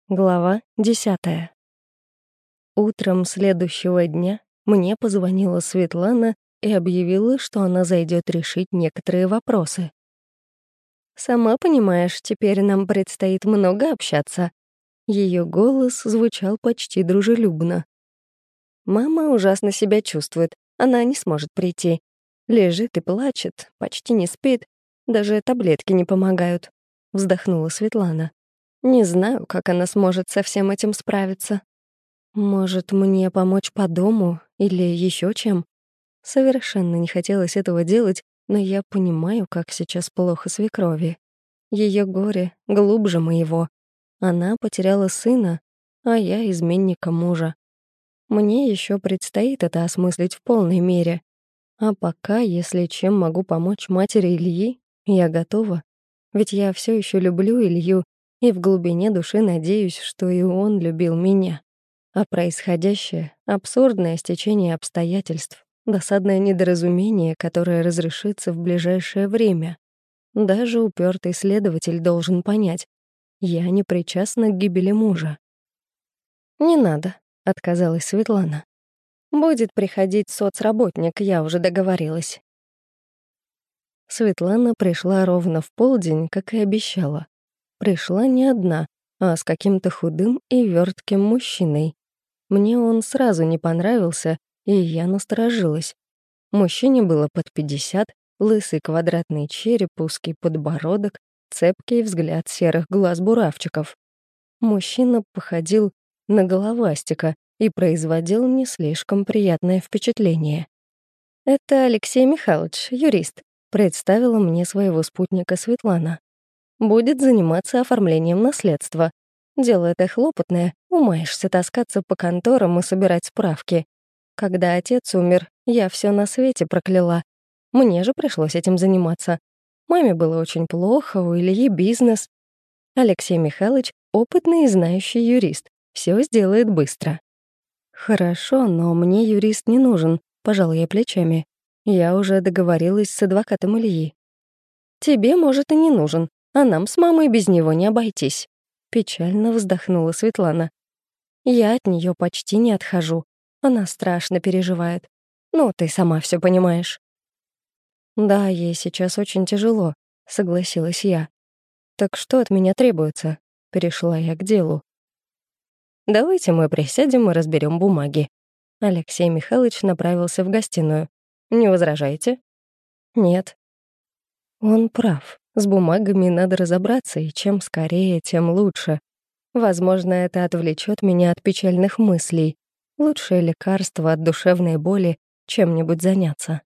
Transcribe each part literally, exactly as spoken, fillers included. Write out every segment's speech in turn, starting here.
Глава десятая. Утром следующего дня мне позвонила Светлана и объявила, что она зайдет решить некоторые вопросы. «Сама понимаешь, теперь нам предстоит много общаться». Ее голос звучал почти дружелюбно. «Мама ужасно себя чувствует, она не сможет прийти. Лежит и плачет, почти не спит, даже таблетки не помогают», — вздохнула Светлана. «Не знаю, как она сможет со всем этим справиться. Может, мне помочь по дому или еще чем?» Совершенно не хотелось этого делать, но я понимаю, как сейчас плохо свекрови. Ее горе глубже моего. Она потеряла сына, а я изменника мужа. Мне еще предстоит это осмыслить в полной мере. А пока, если чем могу помочь матери Ильи, я готова. Ведь я все еще люблю Илью, и в глубине души надеюсь, что и он любил меня. А происходящее — абсурдное стечение обстоятельств, досадное недоразумение, которое разрешится в ближайшее время. Даже упертый следователь должен понять, я не причастна к гибели мужа. «Не надо», — отказалась Светлана. «Будет приходить соцработник, я уже договорилась». Светлана пришла ровно в полдень, как и обещала. Пришла не одна, а с каким-то худым и вертким мужчиной. Мне он сразу не понравился, и я насторожилась. Мужчине было под пятьдесят, лысый квадратный череп, узкий подбородок, цепкий взгляд серых глаз-буравчиков. Мужчина походил на головастика и производил не слишком приятное впечатление. «Это Алексей Михайлович, юрист», — представила мне своего спутника Светлана. «Будет заниматься оформлением наследства. Дело это хлопотное, умаешься таскаться по конторам и собирать справки. Когда отец умер, я все на свете прокляла. Мне же пришлось этим заниматься. Маме было очень плохо, у Ильи бизнес. Алексей Михайлович — опытный и знающий юрист. Все сделает быстро». «Хорошо, но мне юрист не нужен», — пожала я плечами. «Я уже договорилась с адвокатом Ильи». «Тебе, может, и не нужен, а нам с мамой без него не обойтись», — печально вздохнула Светлана. «Я от нее почти не отхожу. Она страшно переживает. Ну, ты сама все понимаешь». «Да, ей сейчас очень тяжело», — согласилась я. «Так что от меня требуется?» — перешла я к делу. «Давайте мы присядем и разберем бумаги». Алексей Михайлович направился в гостиную. «Не возражаете?» «Нет». Он прав. С бумагами надо разобраться, и чем скорее, тем лучше. Возможно, это отвлечет меня от печальных мыслей. Лучшее лекарство от душевной боли — чем-нибудь заняться.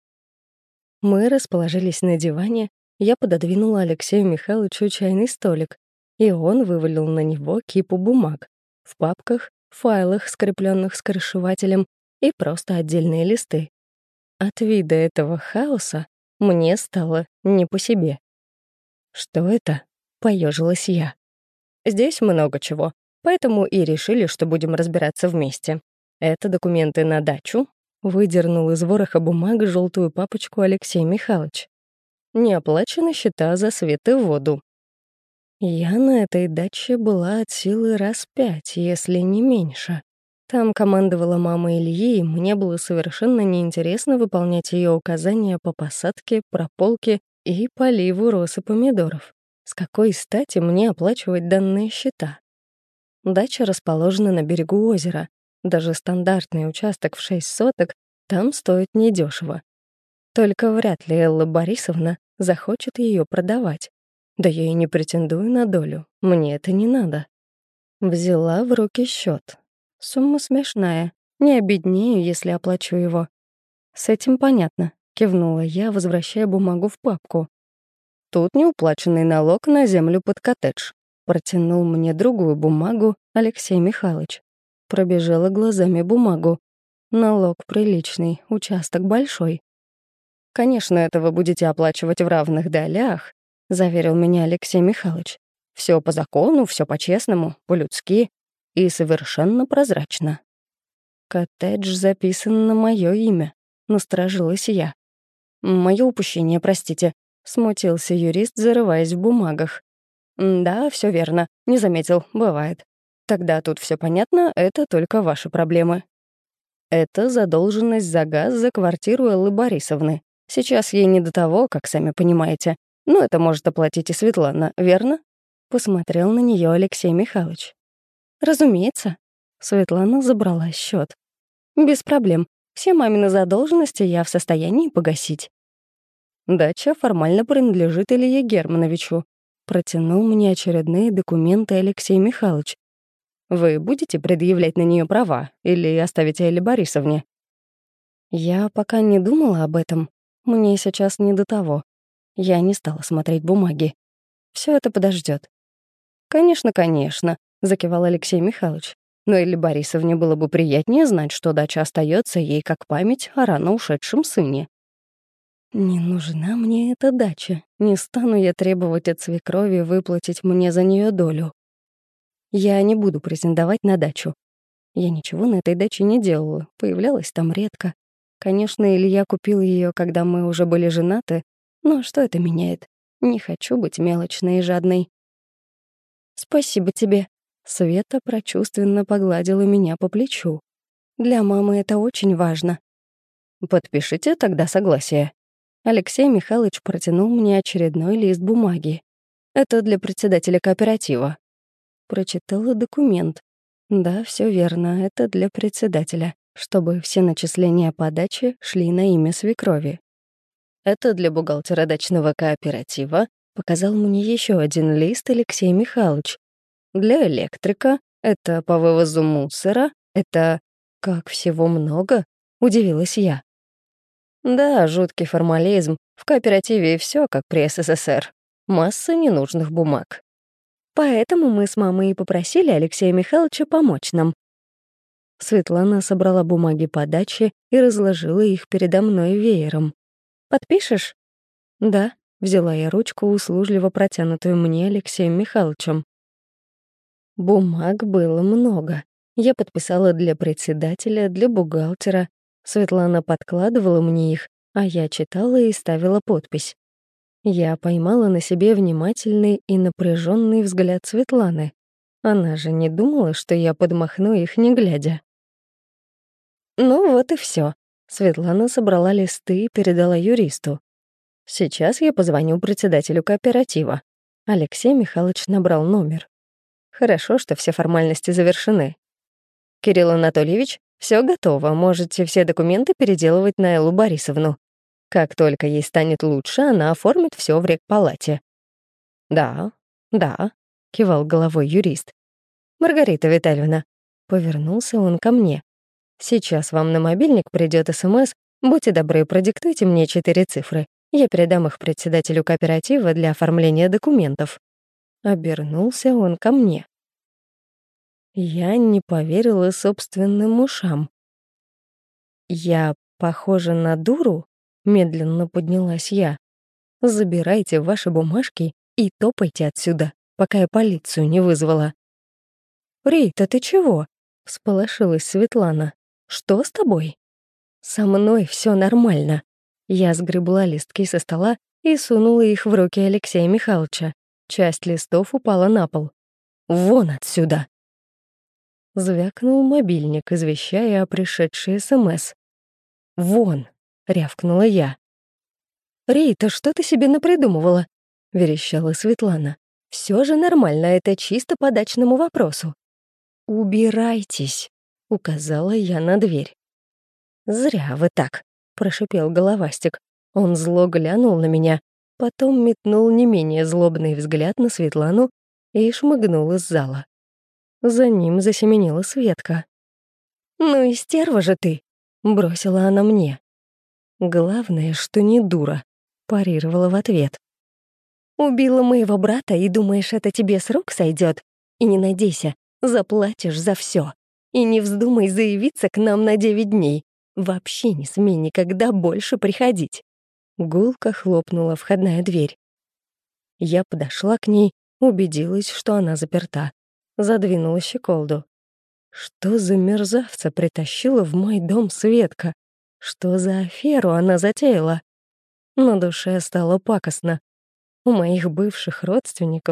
Мы расположились на диване, я пододвинула Алексею Михайловичу чайный столик, и он вывалил на него кипу бумаг. В папках, файлах, скрепленных скоршевателем, и просто отдельные листы. От вида этого хаоса мне стало не по себе. «Что это?» — поежилась я. «Здесь много чего, поэтому и решили, что будем разбираться вместе. Это документы на дачу», — выдернул из вороха бумаг желтую папочку Алексей Михайлович. «Не оплачены счета за свет и воду». Я на этой даче была от силы раз пять, если не меньше. Там командовала мама Ильи, и мне было совершенно неинтересно выполнять ее указания по посадке, прополке и поливу роз и помидоров. С какой стати мне оплачивать данные счета? Дача расположена на берегу озера. Даже стандартный участок в шесть соток там стоит недешево. Только вряд ли Элла Борисовна захочет ее продавать. Да я и не претендую на долю, мне это не надо. Взяла в руки счет. Сумма смешная, не обеднею, если оплачу его. «С этим понятно», — кивнула я, возвращая бумагу в папку. «Тут неуплаченный налог на землю под коттедж», — протянул мне другую бумагу Алексей Михайлович. Пробежала глазами бумагу. Налог приличный, участок большой. «Конечно, это вы будете оплачивать в равных долях», — заверил меня Алексей Михайлович. «Все по закону, все по-честному, по-людски и совершенно прозрачно». «Коттедж записан на мое имя», — насторожилась я. «Мое упущение, простите», — смутился юрист, зарываясь в бумагах. «Да, все верно, не заметил, бывает». Тогда тут все понятно, это только ваши проблемы. Это задолженность за газ за квартиру Эллы Борисовны. Сейчас ей не до того, как сами понимаете. Но это может оплатить и Светлана, верно? Посмотрел на нее Алексей Михайлович. Разумеется. Светлана забрала счет. Без проблем. Все мамины задолженности я в состоянии погасить. Дача формально принадлежит Илье Германовичу. Протянул мне очередные документы Алексей Михайлович. Вы будете предъявлять на нее права или оставите Элле Борисовне? Я пока не думала об этом. Мне сейчас не до того. Я не стала смотреть бумаги. Все это подождет. Конечно, конечно, закивал Алексей Михайлович. Но Элле Борисовне было бы приятнее знать, что дача остается ей как память о рано ушедшем сыне. Не нужна мне эта дача. Не стану я требовать от свекрови выплатить мне за нее долю. Я не буду претендовать на дачу. Я ничего на этой даче не делала, появлялась там редко. Конечно, Илья купил ее, когда мы уже были женаты, но что это меняет? Не хочу быть мелочной и жадной. «Спасибо тебе». Света прочувственно погладила меня по плечу. «Для мамы это очень важно». «Подпишите тогда согласие». Алексей Михайлович протянул мне очередной лист бумаги. «Это для председателя кооператива». Прочитала документ. Да, все верно, это для председателя, чтобы все начисления по даче шли на имя свекрови. Это для бухгалтера дачного кооператива, показал мне еще один лист Алексей Михайлович. Для электрика, это по вывозу мусора, это... Как всего много, удивилась я. Да, жуткий формализм. В кооперативе все как при СССР. Масса ненужных бумаг. Поэтому мы с мамой и попросили Алексея Михайловича помочь нам. Светлана собрала бумаги по даче и разложила их передо мной веером. «Подпишешь?» «Да», — взяла я ручку, услужливо протянутую мне Алексеем Михайловичем. Бумаг было много. Я подписала для председателя, для бухгалтера. Светлана подкладывала мне их, а я читала и ставила подпись. Я поймала на себе внимательный и напряженный взгляд Светланы. Она же не думала, что я подмахну их, не глядя. Ну вот и все. Светлана собрала листы и передала юристу. Сейчас я позвоню председателю кооператива. Алексей Михайлович набрал номер. Хорошо, что все формальности завершены. Кирилл Анатольевич, все готово, можете все документы переделывать на Эллу Борисовну. Как только ей станет лучше, она оформит все в рекпалате. «Да, да», — кивал головой юрист. «Маргарита Витальевна», — повернулся он ко мне. «Сейчас вам на мобильник придет СМС. Будьте добры, продиктуйте мне четыре цифры. Я передам их председателю кооператива для оформления документов». Обернулся он ко мне. Я не поверила собственным ушам. «Я похожа на дуру?» Медленно поднялась я. «Забирайте ваши бумажки и топайте отсюда, пока я полицию не вызвала». «Рита, ты чего?» — всполошилась Светлана. «Что с тобой?» «Со мной все нормально». Я сгребла листки со стола и сунула их в руки Алексея Михайловича. Часть листов упала на пол. «Вон отсюда!» Звякнул мобильник, извещая о пришедшей СМС. «Вон!» — рявкнула я. «Рита, что ты себе напридумывала?» — верещала Светлана. «Все же нормально, это чисто по дачному вопросу». «Убирайтесь», — указала я на дверь. «Зря вы так», — прошипел головастик. Он зло глянул на меня, потом метнул не менее злобный взгляд на Светлану и шмыгнул из зала. За ним засеменила Светка. «Ну и стерва же ты», — бросила она мне. «Главное, что не дура», — парировала в ответ. «Убила моего брата и думаешь, это тебе с рук сойдет? И не надейся, заплатишь за все. И не вздумай заявиться к нам на девять дней. Вообще не смей никогда больше приходить». Гулко хлопнула входная дверь. Я подошла к ней, убедилась, что она заперта. Задвинула щеколду. Что за мерзавца притащила в мой дом Светка? Что за аферу она затеяла? На душе стало пакостно. У моих бывших родственников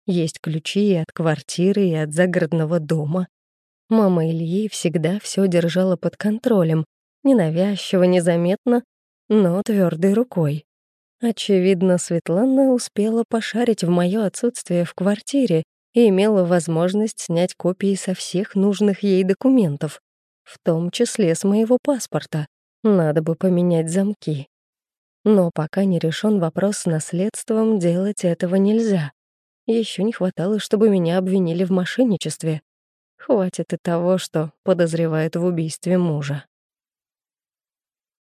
Есть ключи и от квартиры, и от загородного дома. Мама Ильи всегда все держала под контролем, ненавязчиво, незаметно, но твердой рукой. Очевидно, Светлана успела пошарить в моё отсутствие в квартире и имела возможность снять копии со всех нужных ей документов, в том числе с моего паспорта. Надо бы поменять замки. Но пока не решен вопрос с наследством, делать этого нельзя. Еще не хватало, чтобы меня обвинили в мошенничестве. Хватит и того, что подозревают в убийстве мужа.